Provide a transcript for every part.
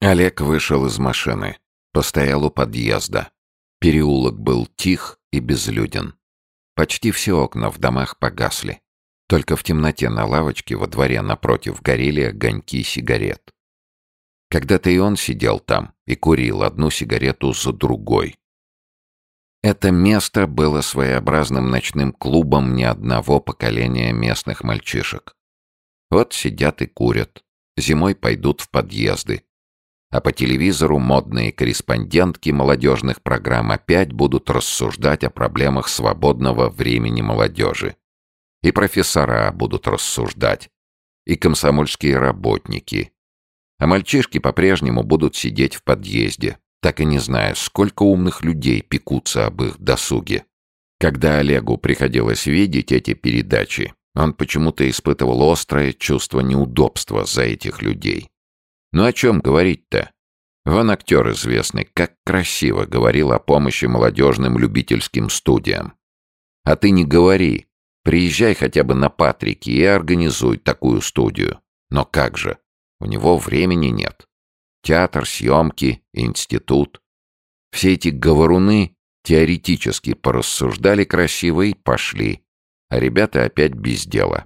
Олег вышел из машины. Постоял у подъезда. Переулок был тих и безлюден. Почти все окна в домах погасли. Только в темноте на лавочке во дворе напротив горели огоньки сигарет. Когда-то и он сидел там и курил одну сигарету за другой. Это место было своеобразным ночным клубом ни одного поколения местных мальчишек. Вот сидят и курят. Зимой пойдут в подъезды. А по телевизору модные корреспондентки молодежных программ опять будут рассуждать о проблемах свободного времени молодежи. И профессора будут рассуждать, и комсомольские работники. А мальчишки по-прежнему будут сидеть в подъезде, так и не зная, сколько умных людей пекутся об их досуге. Когда Олегу приходилось видеть эти передачи, он почему-то испытывал острое чувство неудобства за этих людей. Ну о чем говорить-то? Вон актер известный, как красиво говорил о помощи молодежным любительским студиям. А ты не говори. Приезжай хотя бы на Патрики и организуй такую студию. Но как же? У него времени нет. Театр, съемки, институт. Все эти говоруны теоретически порассуждали красиво и пошли. А ребята опять без дела.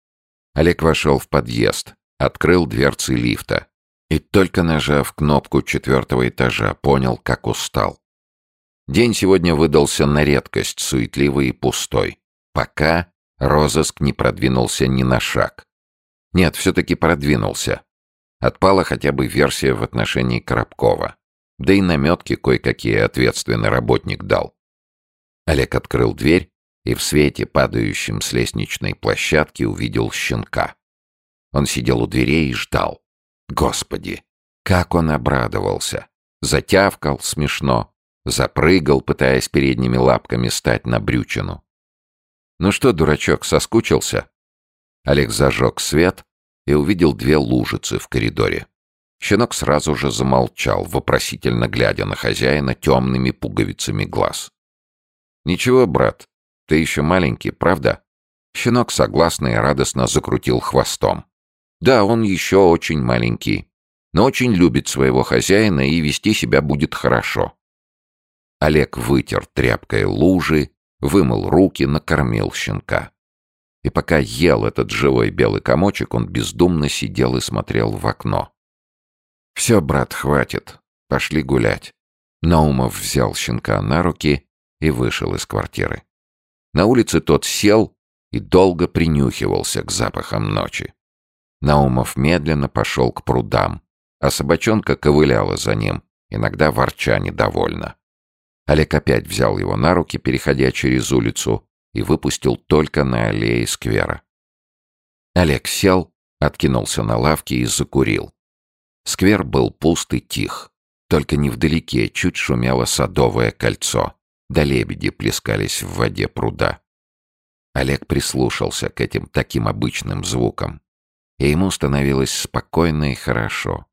Олег вошел в подъезд, открыл дверцы лифта. И только нажав кнопку 4-го этажа, понял, как устал. День сегодня выдался на редкость суетливый и пустой. Пока розыск не продвинулся ни на шаг. Нет, все-таки продвинулся. Отпала хотя бы версия в отношении Коробкова. Да и наметки кое-какие ответственный работник дал. Олег открыл дверь и в свете, падающем с лестничной площадки, увидел щенка. Он сидел у дверей и ждал. Господи, как он обрадовался! Затявкал смешно, запрыгал, пытаясь передними лапками стать на брючину. «Ну что, дурачок, соскучился?» Олег зажег свет и увидел 2 лужицы в коридоре. Щенок сразу же замолчал, вопросительно глядя на хозяина темными пуговицами глаз. «Ничего, брат, ты еще маленький, правда?» Щенок согласно и радостно закрутил хвостом. Да, он еще очень маленький, но очень любит своего хозяина и вести себя будет хорошо. Олег вытер тряпкой лужи, вымыл руки, накормил щенка. И пока ел этот живой белый комочек, он бездумно сидел и смотрел в окно. «Все, брат, хватит. Пошли гулять». Наумов взял щенка на руки и вышел из квартиры. На улице тот сел и долго принюхивался к запахам ночи. Наумов медленно пошел к прудам, а собачонка ковыляла за ним, иногда ворча недовольно. Олег опять взял его на руки, переходя через улицу, и выпустил только на аллее сквера. Олег сел, откинулся на лавке и закурил. Сквер был пуст и тих. Только невдалеке чуть шумело садовое кольцо, да лебеди плескались в воде пруда. Олег прислушался к этим таким обычным звукам, и ему становилось спокойно и хорошо.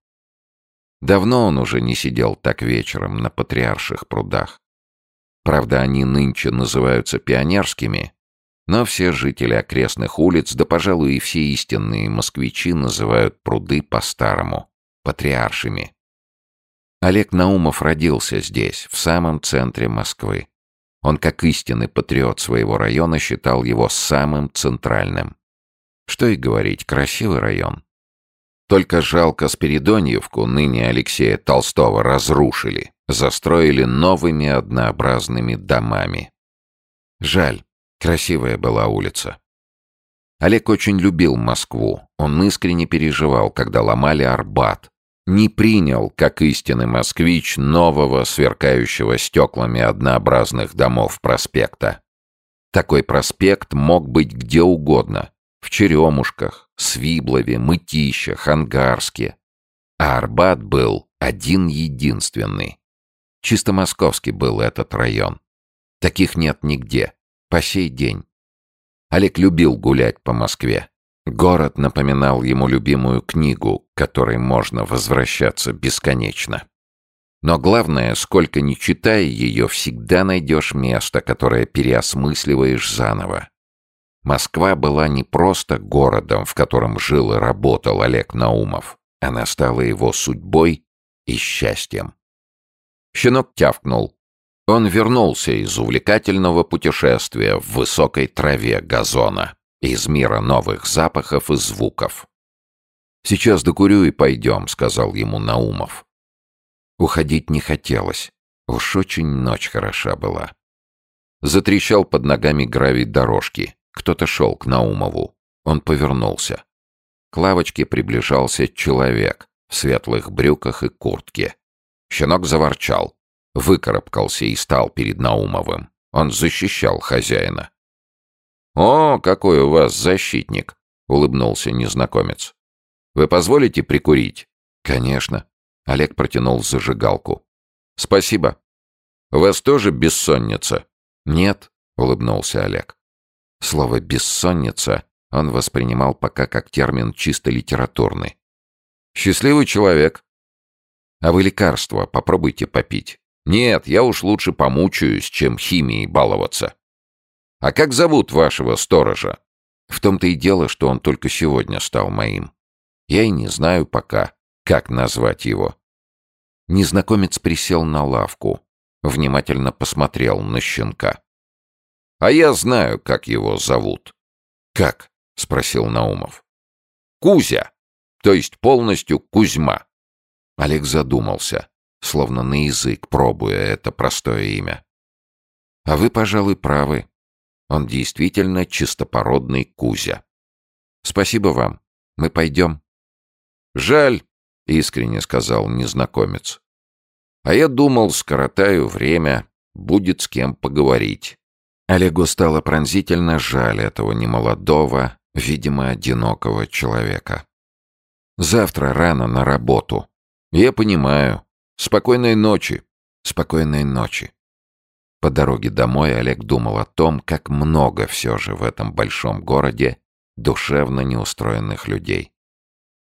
Давно он уже не сидел так вечером на Патриарших прудах. Правда, они нынче называются пионерскими, но все жители окрестных улиц, да, пожалуй, и все истинные москвичи называют пруды по-старому — Патриаршими. Олег Наумов родился здесь, в самом центре Москвы. Он, как истинный патриот своего района, считал его самым центральным. Что и говорить, красивый район. Только жалко Спиридоньевку, ныне Алексея Толстого, разрушили, застроили новыми однообразными домами. Жаль, красивая была улица. Олег очень любил Москву, он искренне переживал, когда ломали Арбат. Не принял, как истинный москвич, нового, сверкающего стеклами однообразных домов проспекта. Такой проспект мог быть где угодно. В Черемушках, Свиблове, Мытищах, Ангарске. А Арбат был один-единственный. Чисто московский был этот район. Таких нет нигде, по сей день. Олег любил гулять по Москве. Город напоминал ему любимую книгу, к которой можно возвращаться бесконечно. Но главное, сколько ни читая ее, всегда найдешь место, которое переосмысливаешь заново. Москва была не просто городом, в котором жил и работал Олег Наумов. Она стала его судьбой и счастьем. Щенок тявкнул. Он вернулся из увлекательного путешествия в высокой траве газона, из мира новых запахов и звуков. «Сейчас докурю и пойдем», — сказал ему Наумов. Уходить не хотелось. Уж очень ночь хороша была. Затрещал под ногами гравий дорожки. Кто-то шел к Наумову. Он повернулся. К лавочке приближался человек в светлых брюках и куртке. Щенок заворчал, выкарабкался и стал перед Наумовым. Он защищал хозяина. «О, какой у вас защитник!» — улыбнулся незнакомец. «Вы позволите прикурить?» «Конечно». Олег протянул зажигалку. «Спасибо. У вас тоже бессонница?» «Нет», — улыбнулся Олег. Слово «бессонница» он воспринимал пока как термин чисто литературный. «Счастливый человек. А вы лекарства попробуйте попить». «Нет, я уж лучше помучаюсь, чем химией баловаться». «А как зовут вашего сторожа?» «В том-то и дело, что он только сегодня стал моим. Я и не знаю пока, как назвать его». Незнакомец присел на лавку, внимательно посмотрел на щенка. «А я знаю, как его зовут». «Как?» — спросил Наумов. «Кузя, то есть полностью Кузьма». Олег задумался, словно на язык пробуя это простое имя. «А вы, пожалуй, правы. Он действительно чистопородный Кузя. Спасибо вам. Мы пойдем». «Жаль», — искренне сказал незнакомец. «А я думал, скоротаю время, будет с кем поговорить». Олегу стало пронзительно жаль этого немолодого, видимо, одинокого человека. «Завтра рано на работу». «Я понимаю. Спокойной ночи». «Спокойной ночи». По дороге домой Олег думал о том, как много все же в этом большом городе душевно неустроенных людей.